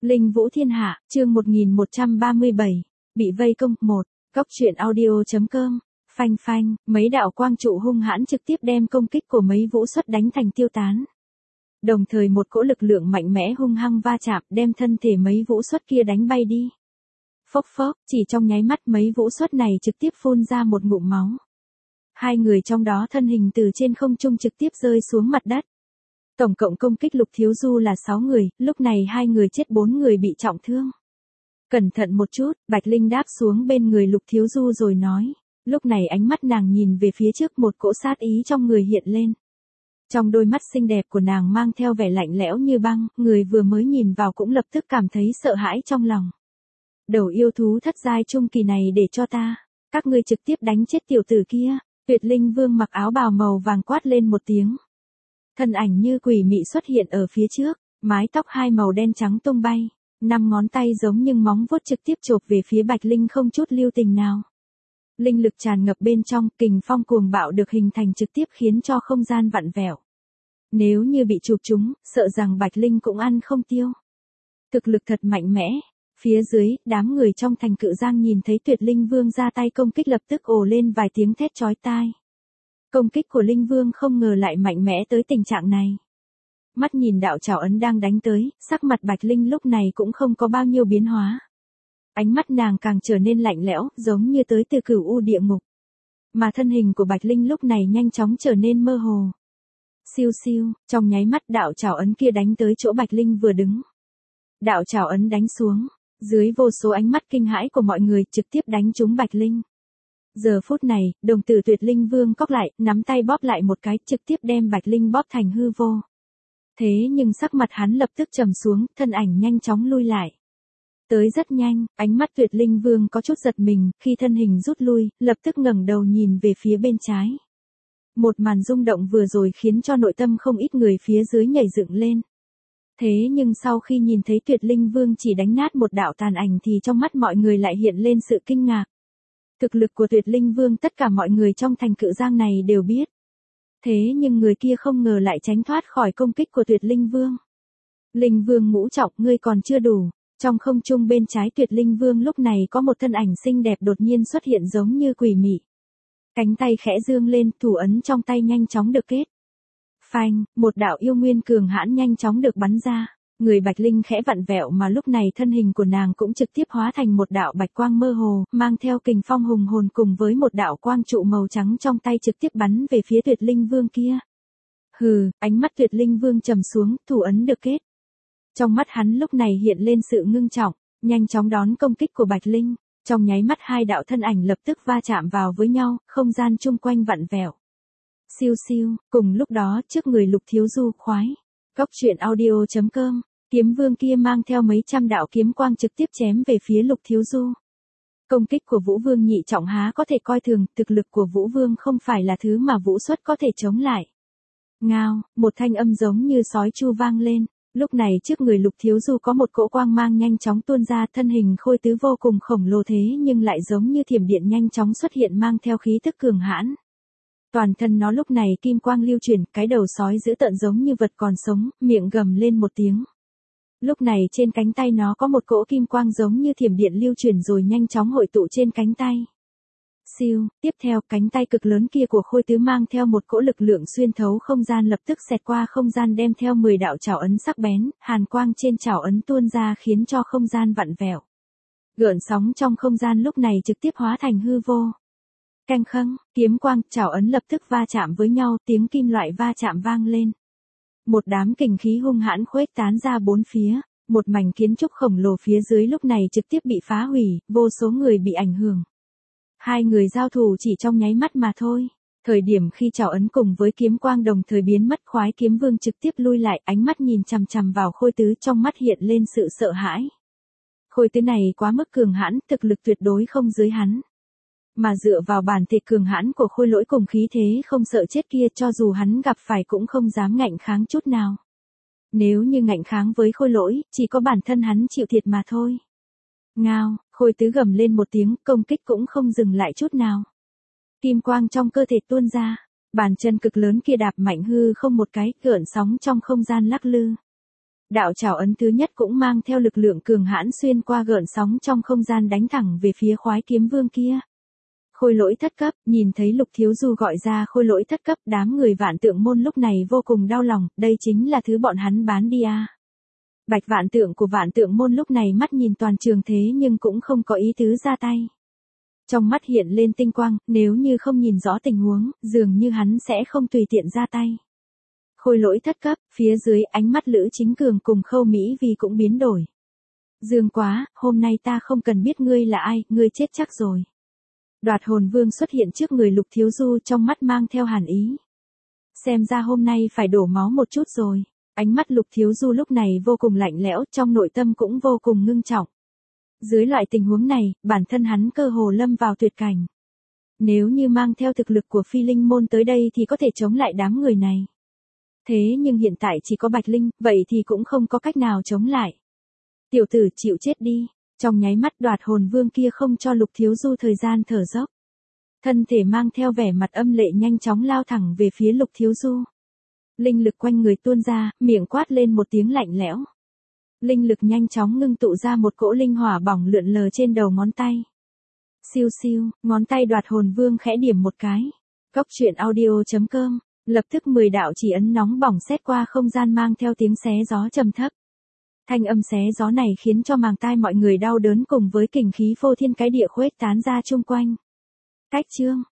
Linh Vũ Thiên Hạ, chương 1137, bị vây công 1, góc truyện audio.com, phanh phanh, mấy đạo quang trụ hung hãn trực tiếp đem công kích của mấy vũ xuất đánh thành tiêu tán. Đồng thời một cỗ lực lượng mạnh mẽ hung hăng va chạm đem thân thể mấy vũ xuất kia đánh bay đi. Phốc phốc, chỉ trong nháy mắt mấy vũ xuất này trực tiếp phun ra một ngụm máu. Hai người trong đó thân hình từ trên không trung trực tiếp rơi xuống mặt đất. Tổng cộng công kích Lục Thiếu Du là 6 người, lúc này 2 người chết 4 người bị trọng thương. Cẩn thận một chút, Bạch Linh đáp xuống bên người Lục Thiếu Du rồi nói. Lúc này ánh mắt nàng nhìn về phía trước, một cỗ sát ý trong người hiện lên. Trong đôi mắt xinh đẹp của nàng mang theo vẻ lạnh lẽo như băng, người vừa mới nhìn vào cũng lập tức cảm thấy sợ hãi trong lòng. Đầu yêu thú thất giai trung kỳ này để cho ta, các ngươi trực tiếp đánh chết tiểu tử kia. Tuyệt Linh Vương mặc áo bào màu vàng quát lên một tiếng. Thân ảnh như quỷ mị xuất hiện ở phía trước, mái tóc hai màu đen trắng tung bay, 5 ngón tay giống như móng vuốt trực tiếp chộp về phía Bạch Linh không chút lưu tình nào. Linh lực tràn ngập bên trong, kình phong cuồng bạo được hình thành trực tiếp khiến cho không gian vặn vẹo. Nếu như bị chụp trúng, sợ rằng Bạch Linh cũng ăn không tiêu. Thực lực thật mạnh mẽ. Phía dưới, đám người trong thành Cự Giang nhìn thấy Tuyệt Linh Vương ra tay công kích lập tức ồ lên vài tiếng thét chói tai. Công kích của Linh Vương không ngờ lại mạnh mẽ tới tình trạng này. Mắt nhìn đạo trảo ấn đang đánh tới, sắc mặt Bạch Linh lúc này cũng không có bao nhiêu biến hóa. Ánh mắt nàng càng trở nên lạnh lẽo, giống như tới từ cửu u địa ngục. Mà thân hình của Bạch Linh lúc này nhanh chóng trở nên mơ hồ. Siêu siêu, trong nháy mắt đạo trảo ấn kia đánh tới chỗ Bạch Linh vừa đứng. Đạo trảo ấn đánh xuống, dưới vô số ánh mắt kinh hãi của mọi người trực tiếp đánh trúng Bạch Linh. Giờ phút này, đồng tử Tuyệt Linh Vương cóc lại, nắm tay bóp lại một cái, trực tiếp đem Bạch Linh bóp thành hư vô. Thế nhưng sắc mặt hắn lập tức trầm xuống, thân ảnh nhanh chóng lui lại. Tới rất nhanh, ánh mắt Tuyệt Linh Vương có chút giật mình, khi thân hình rút lui, lập tức ngẩng đầu nhìn về phía bên trái. Một màn rung động vừa rồi khiến cho nội tâm không ít người phía dưới nhảy dựng lên. Thế nhưng sau khi nhìn thấy Tuyệt Linh Vương chỉ đánh nát một đạo tàn ảnh thì trong mắt mọi người lại hiện lên sự kinh ngạc. Thực lực của Tuyệt Linh Vương tất cả mọi người trong thành Cự Giang này đều biết. Thế nhưng người kia không ngờ lại tránh thoát khỏi công kích của Tuyệt Linh Vương. Linh Vương ngũ trọng, ngươi còn chưa đủ. Trong không trung bên trái Tuyệt Linh Vương lúc này có một thân ảnh xinh đẹp đột nhiên xuất hiện giống như quỷ mị. Cánh tay khẽ dương lên, thủ ấn trong tay nhanh chóng được kết. Phanh, một đạo yêu nguyên cường hãn nhanh chóng được bắn ra. Người Bạch Linh khẽ vặn vẹo mà lúc này thân hình của nàng cũng trực tiếp hóa thành một đạo bạch quang mơ hồ, mang theo kình phong hùng hồn cùng với một đạo quang trụ màu trắng trong tay trực tiếp bắn về phía Tuyệt Linh Vương kia. Hừ, ánh mắt Tuyệt Linh Vương trầm xuống, thủ ấn được kết. Trong mắt hắn lúc này hiện lên sự ngưng trọng, nhanh chóng đón công kích của Bạch Linh. Trong nháy mắt hai đạo thân ảnh lập tức va chạm vào với nhau, không gian chung quanh vặn vẹo. Siêu siêu, cùng lúc đó trước người Lục Thiếu Du khoái. Góc truyện audio.com, kiếm vương kia mang theo mấy trăm đạo kiếm quang trực tiếp chém về phía Lục Thiếu Du. Công kích của Vũ Vương nhị trọng há có thể coi thường, thực lực của Vũ Vương không phải là thứ mà Vũ Xuất có thể chống lại. Ngao, một thanh âm giống như sói chu vang lên. Lúc này trước người Lục Thiếu Du có một cỗ quang mang nhanh chóng tuôn ra, thân hình khôi tứ vô cùng khổng lồ thế nhưng lại giống như thiểm điện nhanh chóng xuất hiện mang theo khí tức cường hãn. Toàn thân nó lúc này kim quang lưu chuyển, cái đầu sói dữ tợn giống như vật còn sống, miệng gầm lên một tiếng. Lúc này trên cánh tay nó có một cỗ kim quang giống như thiểm điện lưu chuyển rồi nhanh chóng hội tụ trên cánh tay. Siêu, tiếp theo cánh tay cực lớn kia của khôi tứ mang theo một cỗ lực lượng xuyên thấu không gian lập tức xẹt qua không gian đem theo 10 đạo trảo ấn sắc bén, hàn quang trên trảo ấn tuôn ra khiến cho không gian vặn vẹo. Gợn sóng trong không gian lúc này trực tiếp hóa thành hư vô. Canh khâng, kiếm quang, trảo ấn lập tức va chạm với nhau, tiếng kim loại va chạm vang lên. Một đám kình khí hung hãn khuếch tán ra bốn phía, một mảnh kiến trúc khổng lồ phía dưới lúc này trực tiếp bị phá hủy, vô số người bị ảnh hưởng. Hai người giao thủ chỉ trong nháy mắt mà thôi. Thời điểm khi trảo ấn cùng với kiếm quang đồng thời biến mất, khoái kiếm vương trực tiếp lui lại, ánh mắt nhìn chằm chằm vào khôi tứ, trong mắt hiện lên sự sợ hãi. Khôi tứ này quá mức cường hãn, thực lực tuyệt đối không dưới hắn. Mà dựa vào bản thể cường hãn của khôi lỗi cùng khí thế không sợ chết kia, cho dù hắn gặp phải cũng không dám ngạnh kháng chút nào. Nếu như ngạnh kháng với khôi lỗi, chỉ có bản thân hắn chịu thiệt mà thôi. Ngao, khôi tứ gầm lên một tiếng, công kích cũng không dừng lại chút nào. Kim quang trong cơ thể tuôn ra, bàn chân cực lớn kia đạp mạnh hư không một cái, gợn sóng trong không gian lắc lư. Đạo trảo ấn thứ nhất cũng mang theo lực lượng cường hãn xuyên qua gợn sóng trong không gian đánh thẳng về phía khoái kiếm vương kia. Khôi lỗi thất cấp, nhìn thấy Lục Thiếu Du gọi ra khôi lỗi thất cấp, đám người Vạn Tượng môn lúc này vô cùng đau lòng, đây chính là thứ bọn hắn bán đi à. Bạch Vạn Tượng của Vạn Tượng môn lúc này mắt nhìn toàn trường thế nhưng cũng không có ý tứ ra tay. Trong mắt hiện lên tinh quang, nếu như không nhìn rõ tình huống, dường như hắn sẽ không tùy tiện ra tay. Khôi lỗi thất cấp, phía dưới ánh mắt Lữ Chính Cường cùng Khâu Mỹ Vi cũng biến đổi. Dương quá, hôm nay ta không cần biết ngươi là ai, ngươi chết chắc rồi. Đoạt hồn vương xuất hiện trước người Lục Thiếu Du trong mắt mang theo hàn ý. Xem ra hôm nay phải đổ máu một chút rồi. Ánh mắt Lục Thiếu Du lúc này vô cùng lạnh lẽo, trong nội tâm cũng vô cùng ngưng trọng. Dưới loại tình huống này, bản thân hắn cơ hồ lâm vào tuyệt cảnh. Nếu như mang theo thực lực của Phi Linh môn tới đây thì có thể chống lại đám người này. Thế nhưng hiện tại chỉ có Bạch Linh, vậy thì cũng không có cách nào chống lại. Tiểu tử chịu chết đi. Trong nháy mắt Đoạt hồn vương kia không cho Lục Thiếu Du thời gian thở dốc. Thân thể mang theo vẻ mặt âm lệ nhanh chóng lao thẳng về phía Lục Thiếu Du. Linh lực quanh người tuôn ra, miệng quát lên một tiếng lạnh lẽo. Linh lực nhanh chóng ngưng tụ ra một cỗ linh hỏa bỏng lượn lờ trên đầu ngón tay. Siêu siêu, ngón tay Đoạt hồn vương khẽ điểm một cái. Cốc truyện audio.com, lập tức 10 đạo chỉ ấn nóng bỏng xét qua không gian mang theo tiếng xé gió trầm thấp. Thanh âm xé gió này khiến cho màng tai mọi người đau đớn cùng với kình khí phô thiên cái địa khuếch tán ra chung quanh. Cách chương